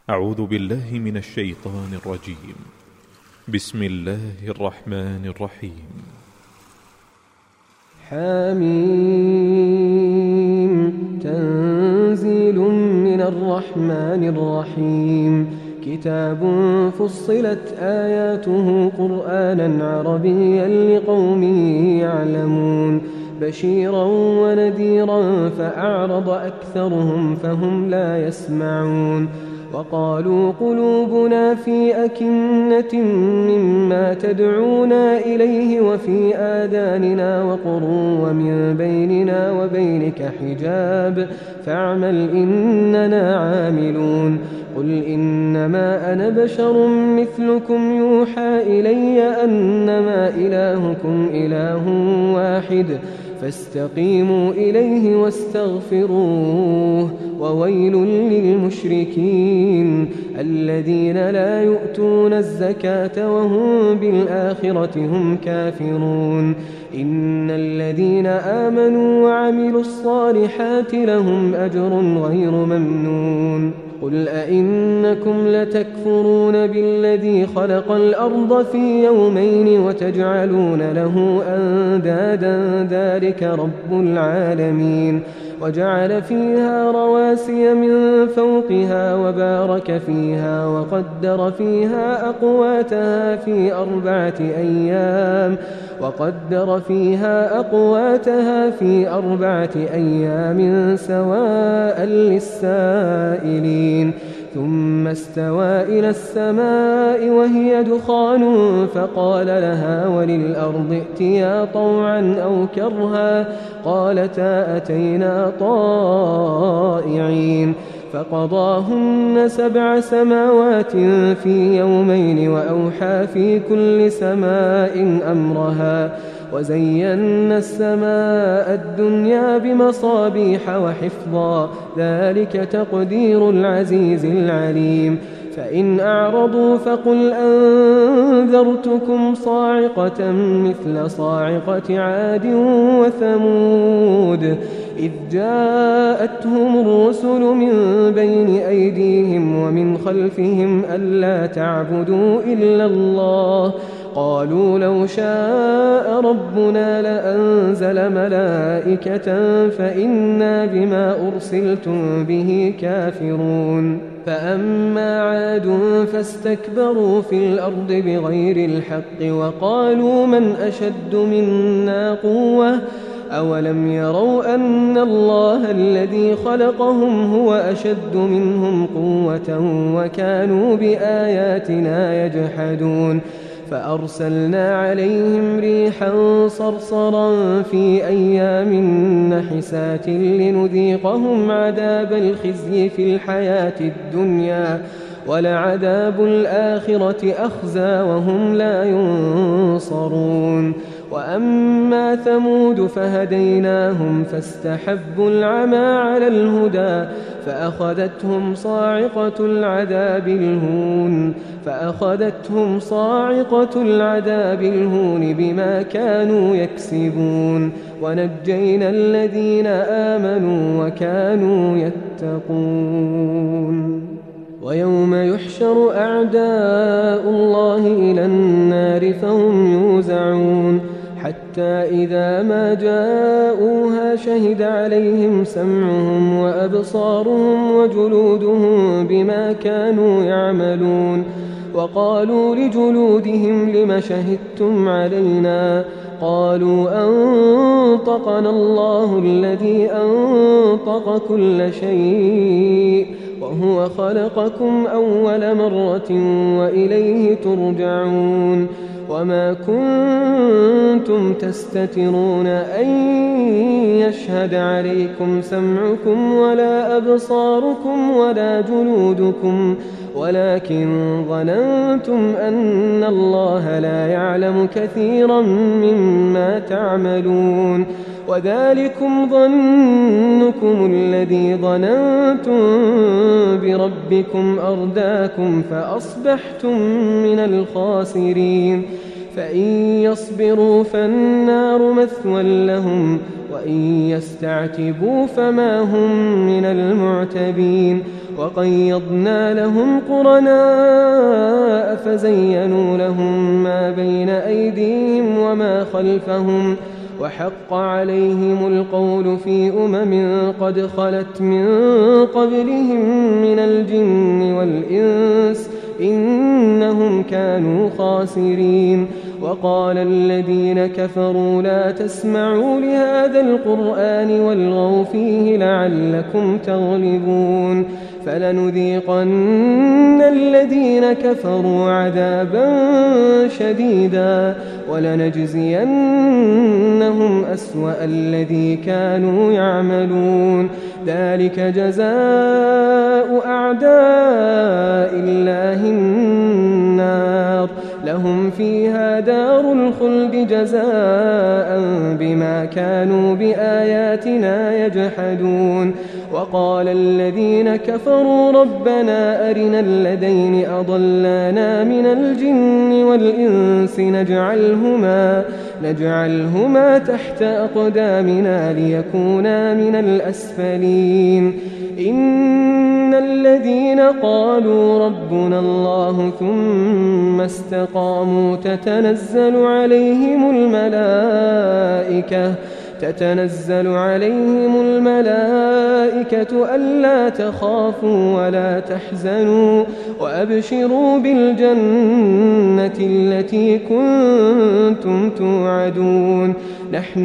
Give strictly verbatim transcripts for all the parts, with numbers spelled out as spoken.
أعوذ بالله من الشيطان الرجيم. بسم الله الرحمن الرحيم. حميم تنزيل من الرحمن الرحيم. كتاب فصلت آياته قرآنا عربيا لقوم يعلمون بشيرا ونذيرا فأعرض أكثرهم فهم لا يسمعون. وقالوا قلوبنا في أكنة مما تدعونا إليه وفي آذاننا وقر ومن بيننا وبينك حجاب فاعمل إننا عاملون. قل إنما أنا بشر مثلكم يوحى إلي أنما إلهكم إله واحد فاستقيموا إليه واستغفروه. وويل للمشركين الذين لا يؤتون الزكاة وهم بالآخرة هم كافرون. إن الذين آمنوا وعملوا الصالحات لهم أجر غير ممنون. قل أئنكم لتكفرون بالذي خلق الأرض في يومين وتجعلون له أندادا ذلك رب العالمين. وجعل فيها رواسي من فوقها وبارك فيها وقدر فيها أقواتها في أربعة أيام وقدر فيها أقواتها في أربعة أيام سواء للسائلين. ثم استوى إلى السماء وهي دخان فقال لها وللأرض ائتيا طوعا أو كرها قالتا أتينا طائعين. فقضاهن سبع سماوات في يومين وأوحى في كل سماء أمرها وزينا السماء الدنيا بمصابيح وحفظا ذلك تقدير العزيز العليم. فإن أعرضوا فقل أنذرتكم صاعقة مثل صاعقة عاد وثمود إذ جاءتهم الرسل من بين أيديهم ومن خلفهم ألا تعبدوا إلا الله قالوا لو شاء ربنا لأنزل ملائكة فإنا بما أرسلتم به كافرون. فأما عاد فاستكبروا في الأرض بغير الحق وقالوا من أشد منا قوة أولم يروا أن الله الذي خلقهم هو أشد منهم قوة وكانوا بآياتنا يجحدون. فأرسلنا عليهم ريحا صرصرا في أيام نحسات لنذيقهم عذاب الخزي في الحياة الدنيا ولعذاب الآخرة أخزى وهم لا ينصرون. وأما ثمود فهديناهم فاستحبوا العمى على الهدى فأخذتهم صاعقة العذاب الهون فأخذتهم صاعقة العذاب الهون بما كانوا يكسبون. ونجينا الذين آمنوا وكانوا يتقون. ويوم يحشر أعداء الله إلى النار فهم يوزعون حتى إذا ما جاءوها شهد عليهم سمعهم وأبصارهم وجلودهم بما كانوا يعملون. وقالوا لجلودهم لم شهدتم علينا قالوا أنطقنا الله الذي أنطق كل شيء وهو خلقكم أول مرة وإليه ترجعون. وما كنتم تستترون أن يشهد عليكم سمعكم ولا أبصاركم ولا جلودكم ولكن ظننتم أن الله لا يعلم كثيرا مما تعملون. وذلكم ظنكم الذي ظننتم بربكم أرداكم فأصبحتم من الخاسرين. فإن يصبروا فالنار مثوى لهم وإن يستعتبوا فما هم من المعتبين. وقيضنا لهم قرناء فزينوا لهم ما بين أيديهم وما خلفهم وحق عليهم القول في أمم قد خلت من قبلهم من الجن والإنس إنهم كانوا خاسرين. وقال الذين كفروا لا تسمعوا لهذا القرآن والغوا فيه لعلكم تغلبون فلنذيقن الذين كفروا عذابا شديدا ولنجزينهم أسوأ الذي كانوا يعملون ذلك جزاء أعداء الله النار لهم فيها دار الخلد جزاء بما كانوا بآياتنا يجحدون. وقال الذين كفروا ربنا أرنا الذين أضلانا من الجن والإنس نجعلهما, نجعلهما تحت أقدامنا ليكونا من الأسفلين. إن الذين قالوا ربنا الله ثم استقاموا تتنزل عليهم الملائكة تتنزل عليهم الملائكة ألا تخافوا ولا تحزنوا وأبشروا بالجنة التي كنتم توعدون نحن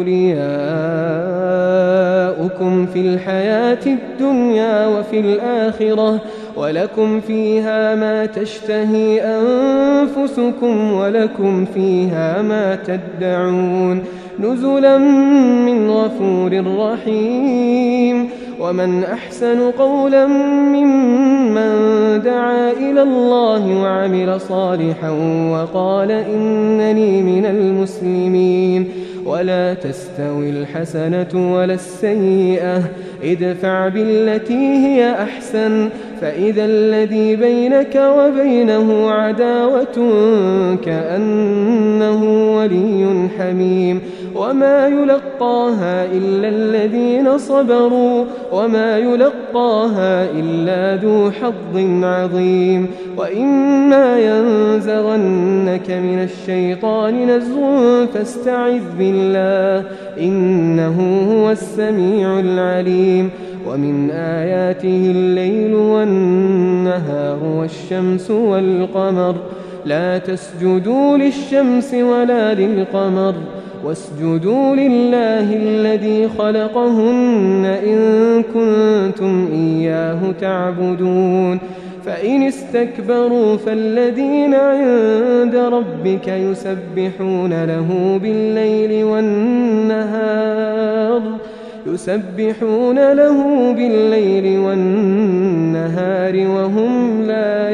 أولياؤكم في الحياة الدنيا وفي الآخرة ولكم فيها ما تشتهي أنفسكم ولكم فيها ما تدعون نزلا من غفور رحيم. ومن أحسن قولا ممن دعا إلى الله وعمل صالحا وقال إنني من المسلمين. ولا تستوي الحسنة ولا السيئة ادفع بالتي هي أحسن فإذا الذي بينك وبينه عداوة كأنه ولي حميم. وما يلقاها إلا الذين صبروا وما يلقاها إلا ذو حظ عظيم. وإما ينزغنك من الشيطان نزغ فاستعذ بالله إنه هو السميع العليم. ومن آياته الليل والنهار والشمس والقمر لا تسجدوا للشمس ولا للقمر واسجدوا لله الذي خلقهن إن كنتم إياه تعبدون. فإن استكبروا فالذين عند ربك يسبحون له بالليل والنهار يسبحون له بالليل والنهار وهم لا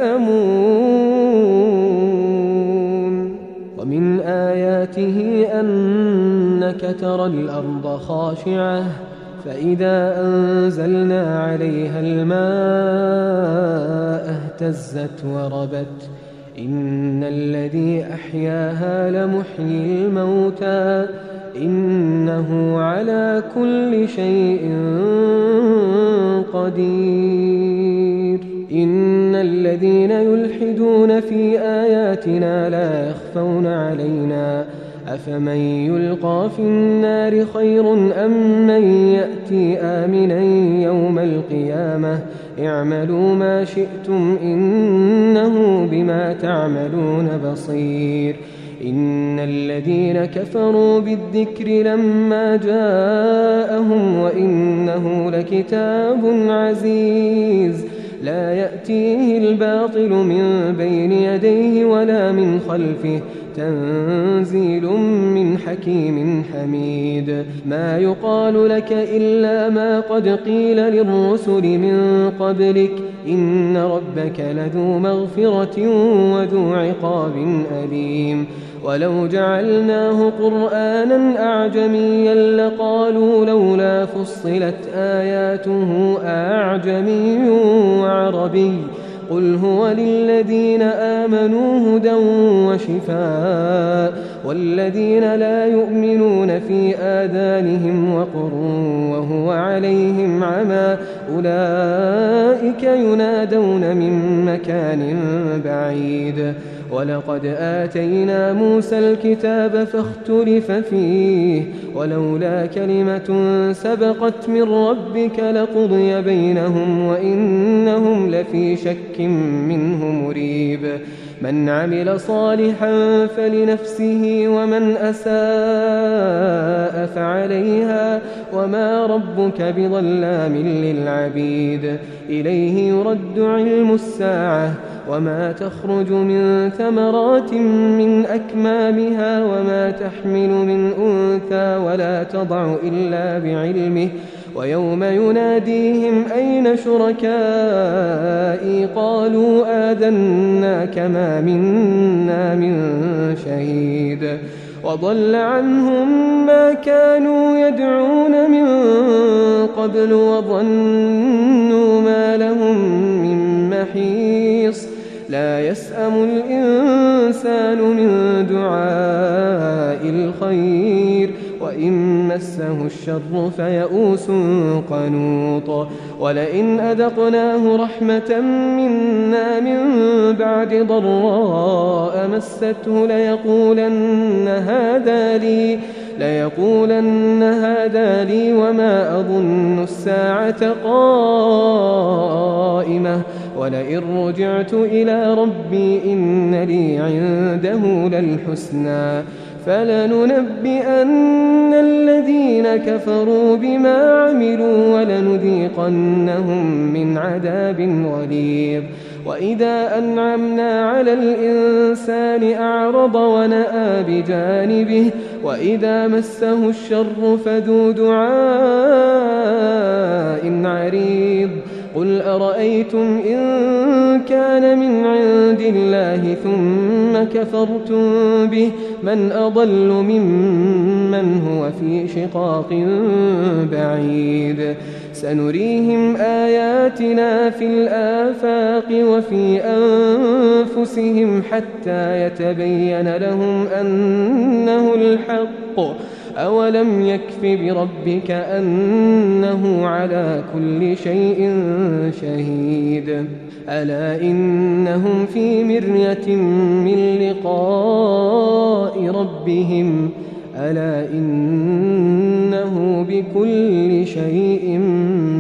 يسأمون. ومن آياته أنك ترى الأرض خاشعة فإذا أنزلنا عليها الماء اهتزت وربت إن الذي أحياها لمحيي الموتى إنه على كل شيء قدير. إن الذين يلحدون في آياتنا لا يخفون علينا أفمن يلقى في النار خير أم من يأتي آمنا يوم القيامة اعملوا ما شئتم إنه بما تعملون بصير. إن الذين كفروا بالذكر لما جاءهم وإنه لكتاب عزيز لا يأتيه الباطل من بين يديه ولا من خلفه تنزيل من حكيم حميد. ما يقال لك إلا ما قد قيل للرسل من قبلك إن ربك لذو مغفرة وذو عقاب أليم. ولو جعلناه قرآنا أعجميا لقالوا لولا فصلت آياته أعجمي وعربي قل هو للذين آمنوا هدى وشفاء والذين لا يؤمنون في آذانهم وقر وهو عليهم عمى أولئك ينادون من مكان بعيد ولقد آتينا موسى الكتاب فاختلف فيه ولولا كلمة سبقت من ربك لقضي بينهم وإنهم لفي شك منه مريب من عمل صالحا فلنفسه ومن أساء فعليها وما ربك بظلام للعبيد إليه يرد علم الساعة وما تخرج من ثمرات من أكمامها وما تحمل من أنثى ولا تضع إلا بعلمه ويوم يناديهم أين شركائي قالوا آذناك ما منا من شهيد وضل عنهم ما كانوا يدعون من قبل وظنوا ما لهم من محيص لا يسأم الإنسان من دعاء الخير وإن مسه الشر فيئوس قنوط ولئن أذقناه رحمة منا من بعد ضراء مسته ليقولن هذا لي ليقولن هذا لي وما أظن الساعة قائمة ولئن رجعت إلى ربي إن لي عنده للحسنى فلننبئن الذين كفروا بما عملوا ولنذيقنهم من عذاب غليظ وإذا أنعمنا على الإنسان أعرض ونأى بجانبه وإذا مسه الشر فذو دعاء عريض قل أرأيتم إن كان من عند الله ثم كفرتم به من أضل ممن هو في شقاق بعيد سنريهم آياتنا في الآفاق وفي أنفسهم حتى يتبين لهم أنه الحق أولم يكف بربك أنه على كل شيء شهيد ألا إنهم في مرية من لقاء ربهم ألا إنه بكل شيء